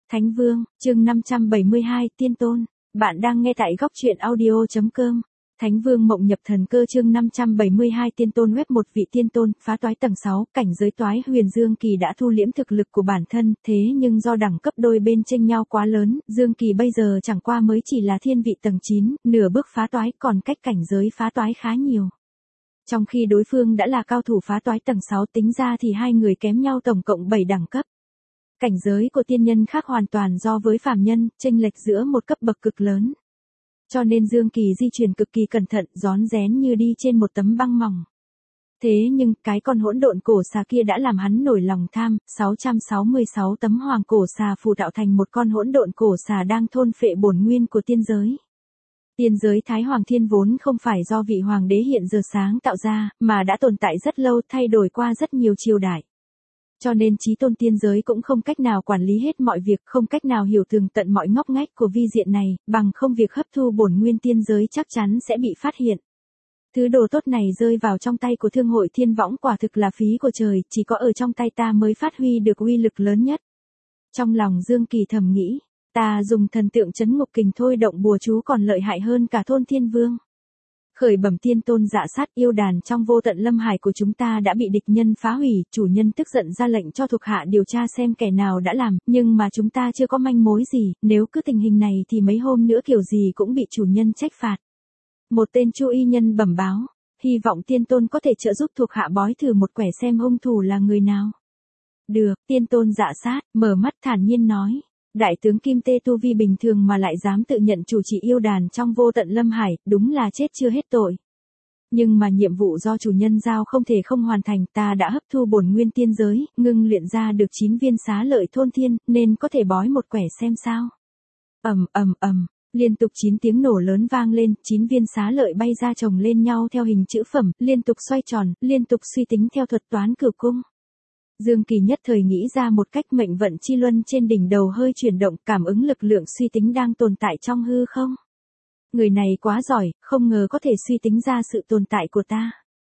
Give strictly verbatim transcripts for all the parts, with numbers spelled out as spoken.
Thánh Vương, chương năm trăm bảy mươi hai, Tiên Tôn. Bạn đang nghe tại góc truyện audio chấm com. Thánh Vương Mộng Nhập Thần Cơ chương năm trăm bảy mươi hai Tiên Tôn. Web một vị tiên tôn, phá toái tầng sáu, cảnh giới toái huyền. Dương Kỳ đã thu liễm thực lực của bản thân, thế nhưng do đẳng cấp đôi bên chênh nhau quá lớn, Dương Kỳ bây giờ chẳng qua mới chỉ là thiên vị tầng chín, nửa bước phá toái, còn cách cảnh giới phá toái khá nhiều. Trong khi đối phương đã là cao thủ phá toái tầng sáu, tính ra thì hai người kém nhau tổng cộng bảy đẳng cấp. Cảnh giới của tiên nhân khác hoàn toàn do với phàm nhân, chênh lệch giữa một cấp bậc cực lớn. Cho nên Dương Kỳ di chuyển cực kỳ cẩn thận, rón rén như đi trên một tấm băng mỏng. Thế nhưng, cái con hỗn độn cổ xà kia đã làm hắn nổi lòng tham. Sáu trăm sáu mươi sáu tấm hoàng cổ xà phù tạo thành một con hỗn độn cổ xà đang thôn phệ bổn nguyên của tiên giới. Tiên giới Thái Hoàng Thiên vốn không phải do vị hoàng đế hiện giờ sáng tạo ra, mà đã tồn tại rất lâu, thay đổi qua rất nhiều triều đại. Cho nên chí tôn tiên giới cũng không cách nào quản lý hết mọi việc, không cách nào hiểu tường tận mọi ngóc ngách của vi diện này, bằng không việc hấp thu bổn nguyên tiên giới chắc chắn sẽ bị phát hiện. Thứ đồ tốt này rơi vào trong tay của thương hội thiên võng quả thực là phí của trời, chỉ có ở trong tay ta mới phát huy được uy lực lớn nhất. Trong lòng Dương Kỳ thầm nghĩ, ta dùng thần tượng trấn ngục kình thôi động bùa chú còn lợi hại hơn cả thôn thiên vương. Khởi bẩm tiên tôn dạ sát, yêu đàn trong vô tận lâm hải của chúng ta đã bị địch nhân phá hủy, chủ nhân tức giận ra lệnh cho thuộc hạ điều tra xem kẻ nào đã làm, nhưng mà chúng ta chưa có manh mối gì, nếu cứ tình hình này thì mấy hôm nữa kiểu gì cũng bị chủ nhân trách phạt. Một tên chu y nhân bẩm báo, hy vọng tiên tôn có thể trợ giúp thuộc hạ bói thử một quẻ xem hung thủ là người nào. Được, tiên tôn dạ sát, mở mắt thản nhiên nói. Đại tướng Kim Tê tu vi bình thường mà lại dám tự nhận chủ trì yêu đàn trong vô tận lâm hải, đúng là chết chưa hết tội. Nhưng mà nhiệm vụ do chủ nhân giao không thể không hoàn thành, ta đã hấp thu bổn nguyên tiên giới, ngưng luyện ra được chín viên xá lợi thôn thiên, nên có thể bói một quẻ xem sao. Ầm ầm ầm, liên tục chín tiếng nổ lớn vang lên, chín viên xá lợi bay ra chồng lên nhau theo hình chữ phẩm, liên tục xoay tròn, liên tục suy tính theo thuật toán cửu cung. Dương Kỳ nhất thời nghĩ ra một cách, mệnh vận chi luân trên đỉnh đầu hơi chuyển động, cảm ứng lực lượng suy tính đang tồn tại trong hư không. Người này quá giỏi, không ngờ có thể suy tính ra sự tồn tại của ta.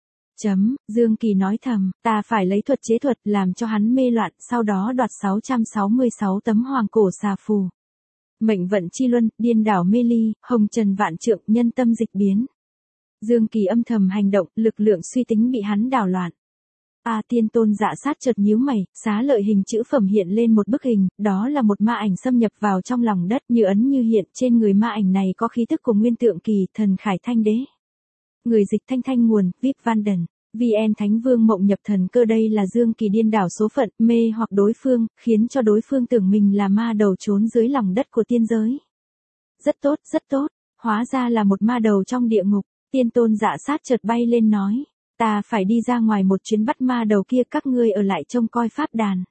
Chấm, Dương Kỳ nói thầm, ta phải lấy thuật chế thuật làm cho hắn mê loạn, sau đó đoạt sáu trăm sáu mươi sáu tấm hoàng cổ xà phù. Mệnh vận chi luân, điên đảo mê ly, hồng trần vạn trượng, nhân tâm dịch biến. Dương Kỳ âm thầm hành động, lực lượng suy tính bị hắn đảo loạn. A à, tiên tôn dạ sát chợt nhíu mày, xá lợi hình chữ phẩm hiện lên một bức hình, đó là một ma ảnh xâm nhập vào trong lòng đất, như ấn như hiện, trên người ma ảnh này có khí tức của nguyên tượng kỳ, thần khải thanh đế. Người dịch thanh thanh nguồn, vê i pê Vanden, vê en Thánh Vương Mộng Nhập Thần Cơ. Đây là Dương Kỳ điên đảo số phận, mê hoặc đối phương, khiến cho đối phương tưởng mình là ma đầu trốn dưới lòng đất của tiên giới. Rất tốt, rất tốt, hóa ra là một ma đầu trong địa ngục, tiên tôn dạ sát chợt bay lên nói. Ta phải đi ra ngoài một chuyến bắt ma đầu kia, các ngươi ở lại trông coi pháp đàn.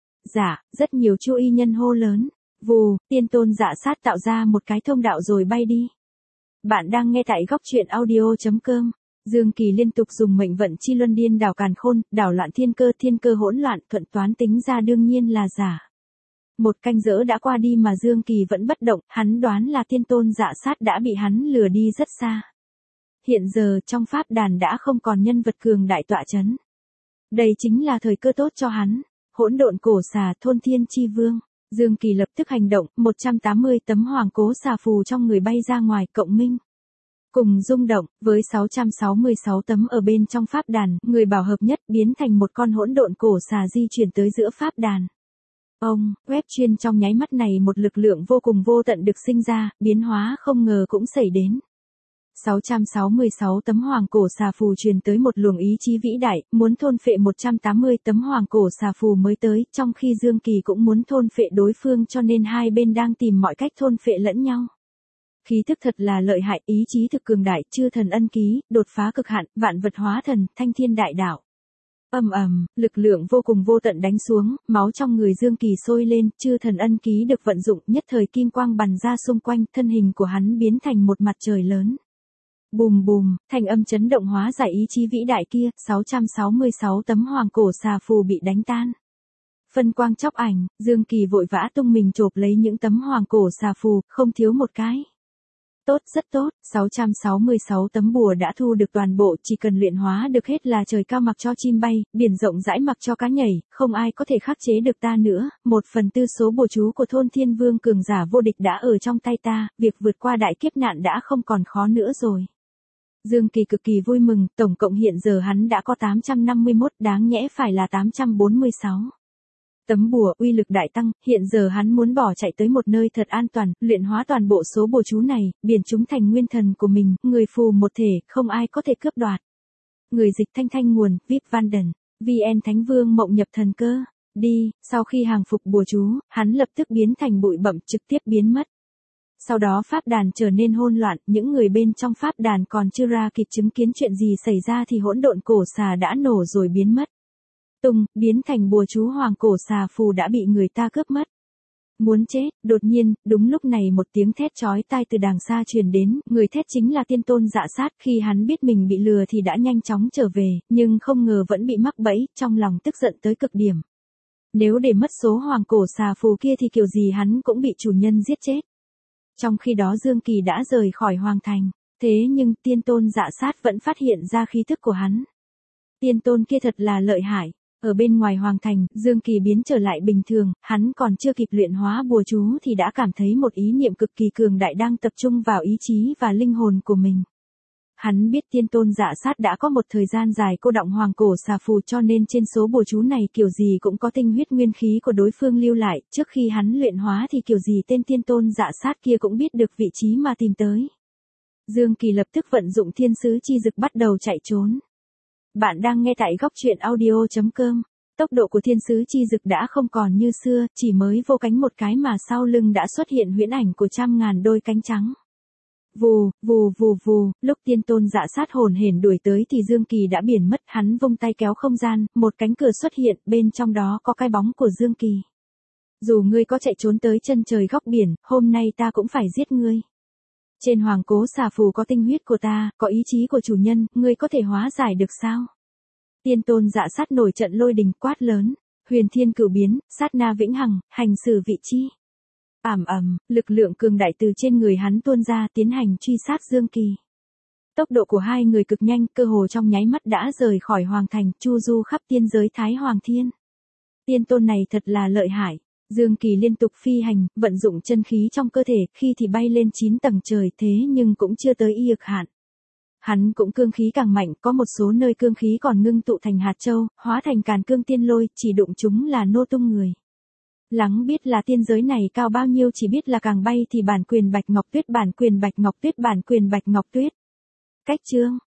Dạ, rất nhiều chu y nhân hô lớn. Vù, tiên tôn dạ sát tạo ra một cái thông đạo rồi bay đi. Bạn đang nghe tại góc truyện audio chấm com. Dương Kỳ liên tục dùng mệnh vận chi luân điên đảo càn khôn, đảo loạn thiên cơ, thiên cơ hỗn loạn, thuận toán tính ra đương nhiên là giả. Một canh giờ đã qua đi mà Dương Kỳ vẫn bất động, hắn đoán là tiên tôn dạ sát đã bị hắn lừa đi rất xa. Hiện giờ trong pháp đàn đã không còn nhân vật cường đại tọa chấn. Đây chính là thời cơ tốt cho hắn. Hỗn độn cổ xà, thôn thiên chi vương. Dương Kỳ lập tức hành động, một trăm tám mươi tấm hoàng cố xà phù trong người bay ra ngoài, cộng minh. Cùng rung động, với sáu trăm sáu mươi sáu tấm ở bên trong pháp đàn, người bảo hợp nhất biến thành một con hỗn độn cổ xà di chuyển tới giữa pháp đàn. Ông, web chuyên trong nháy mắt này một lực lượng vô cùng vô tận được sinh ra, biến hóa không ngờ cũng xảy đến. sáu trăm sáu mươi sáu tấm hoàng cổ xà phù truyền tới một luồng ý chí vĩ đại, muốn thôn phệ một trăm tám mươi tấm hoàng cổ xà phù mới tới, trong khi Dương Kỳ cũng muốn thôn phệ đối phương, cho nên hai bên đang tìm mọi cách thôn phệ lẫn nhau. Khí thức thật là lợi hại, ý chí thực cường đại, chư thần ân ký, đột phá cực hạn, vạn vật hóa thần, thanh thiên đại đạo. Ầm ầm, lực lượng vô cùng vô tận đánh xuống, máu trong người Dương Kỳ sôi lên, chư thần ân ký được vận dụng, nhất thời kim quang bắn ra xung quanh, thân hình của hắn biến thành một mặt trời lớn. Bùm bùm, thanh âm chấn động hóa giải ý chí vĩ đại kia, sáu trăm sáu mươi sáu tấm hoàng cổ xà phù bị đánh tan. Phân quang chóc ảnh, Dương Kỳ vội vã tung mình chộp lấy những tấm hoàng cổ xà phù, không thiếu một cái. Tốt, rất tốt, sáu trăm sáu mươi sáu tấm bùa đã thu được toàn bộ, chỉ cần luyện hóa được hết là trời cao mặc cho chim bay, biển rộng rãi mặc cho cá nhảy, không ai có thể khắc chế được ta nữa, một phần tư số bùa chú của thôn Thiên Vương cường giả vô địch đã ở trong tay ta, việc vượt qua đại kiếp nạn đã không còn khó nữa rồi. Dương Kỳ cực kỳ vui mừng, tổng cộng hiện giờ hắn đã có tám trăm năm mươi mốt, đáng nhẽ phải là tám trăm bốn mươi sáu. Tấm bùa uy lực đại tăng, hiện giờ hắn muốn bỏ chạy tới một nơi thật an toàn, luyện hóa toàn bộ số bùa chú này, biển chúng thành nguyên thần của mình, người phù một thể, không ai có thể cướp đoạt. Người dịch thanh thanh nguồn, vê i pê Vanden, vê en Thánh Vương mộng nhập thần cơ. Đi, sau khi hàng phục bùa chú, hắn lập tức biến thành bụi bặm trực tiếp biến mất. Sau đó pháp đàn trở nên hỗn loạn, những người bên trong pháp đàn còn chưa ra kịp chứng kiến chuyện gì xảy ra thì hỗn độn cổ xà đã nổ rồi biến mất. Tung, biến thành bùa chú hoàng cổ xà phù đã bị người ta cướp mất. Muốn chết, đột nhiên, đúng lúc này một tiếng thét chói tai từ đàng xa truyền đến, người thét chính là Tiên Tôn Dạ Sát, khi hắn biết mình bị lừa thì đã nhanh chóng trở về, nhưng không ngờ vẫn bị mắc bẫy, trong lòng tức giận tới cực điểm. Nếu để mất số hoàng cổ xà phù kia thì kiểu gì hắn cũng bị chủ nhân giết chết. Trong khi đó Dương Kỳ đã rời khỏi hoàng thành, thế nhưng Tiên Tôn Dạ Sát vẫn phát hiện ra khí thức của hắn. Tiên Tôn kia thật là lợi hại. Ở bên ngoài hoàng thành, Dương Kỳ biến trở lại bình thường, hắn còn chưa kịp luyện hóa bùa chú thì đã cảm thấy một ý niệm cực kỳ cường đại đang tập trung vào ý chí và linh hồn của mình. Hắn biết Tiên Tôn Dạ Sát đã có một thời gian dài cô đọng hoàng cổ xà phù cho nên trên số bùa chú này kiểu gì cũng có tinh huyết nguyên khí của đối phương lưu lại, trước khi hắn luyện hóa thì kiểu gì tên Tiên Tôn Dạ Sát kia cũng biết được vị trí mà tìm tới. Dương Kỳ lập tức vận dụng thiên sứ chi dực bắt đầu chạy trốn. Bạn đang nghe tại góc truyện audio chấm com. Tốc độ của thiên sứ chi dực đã không còn như xưa, chỉ mới vô cánh một cái mà sau lưng đã xuất hiện huyễn ảnh của trăm ngàn đôi cánh trắng. Vù, vù vù vù, lúc Tiên Tôn Dạ Sát hồn hển đuổi tới thì Dương Kỳ đã biển mất, hắn vung tay kéo không gian, một cánh cửa xuất hiện, bên trong đó có cái bóng của Dương Kỳ. Dù ngươi có chạy trốn tới chân trời góc biển, hôm nay ta cũng phải giết ngươi. Trên hoàng cố xà phù có tinh huyết của ta, có ý chí của chủ nhân, ngươi có thể hóa giải được sao? Tiên Tôn Dạ Sát nổi trận lôi đình quát lớn, huyền thiên cửu biến, sát na vĩnh hằng, hành xử vị chi. Ảm ầm, lực lượng cường đại từ trên người hắn tuôn ra tiến hành truy sát Dương Kỳ. Tốc độ của hai người cực nhanh, cơ hồ trong nháy mắt đã rời khỏi hoàng thành, chu du khắp tiên giới Thái Hoàng Thiên. Tiên Tôn này thật là lợi hại. Dương Kỳ liên tục phi hành, vận dụng chân khí trong cơ thể, khi thì bay lên chín tầng trời thế nhưng cũng chưa tới y ực hạn. Hắn cũng cương khí càng mạnh, có một số nơi cương khí còn ngưng tụ thành hạt châu, hóa thành càn cương tiên lôi, chỉ đụng chúng là nô tung người. Lắng biết là tiên giới này cao bao nhiêu chỉ biết là càng bay thì bản quyền Bạch Ngọc Tuyết bản quyền Bạch Ngọc Tuyết bản quyền Bạch Ngọc Tuyết. Cách chương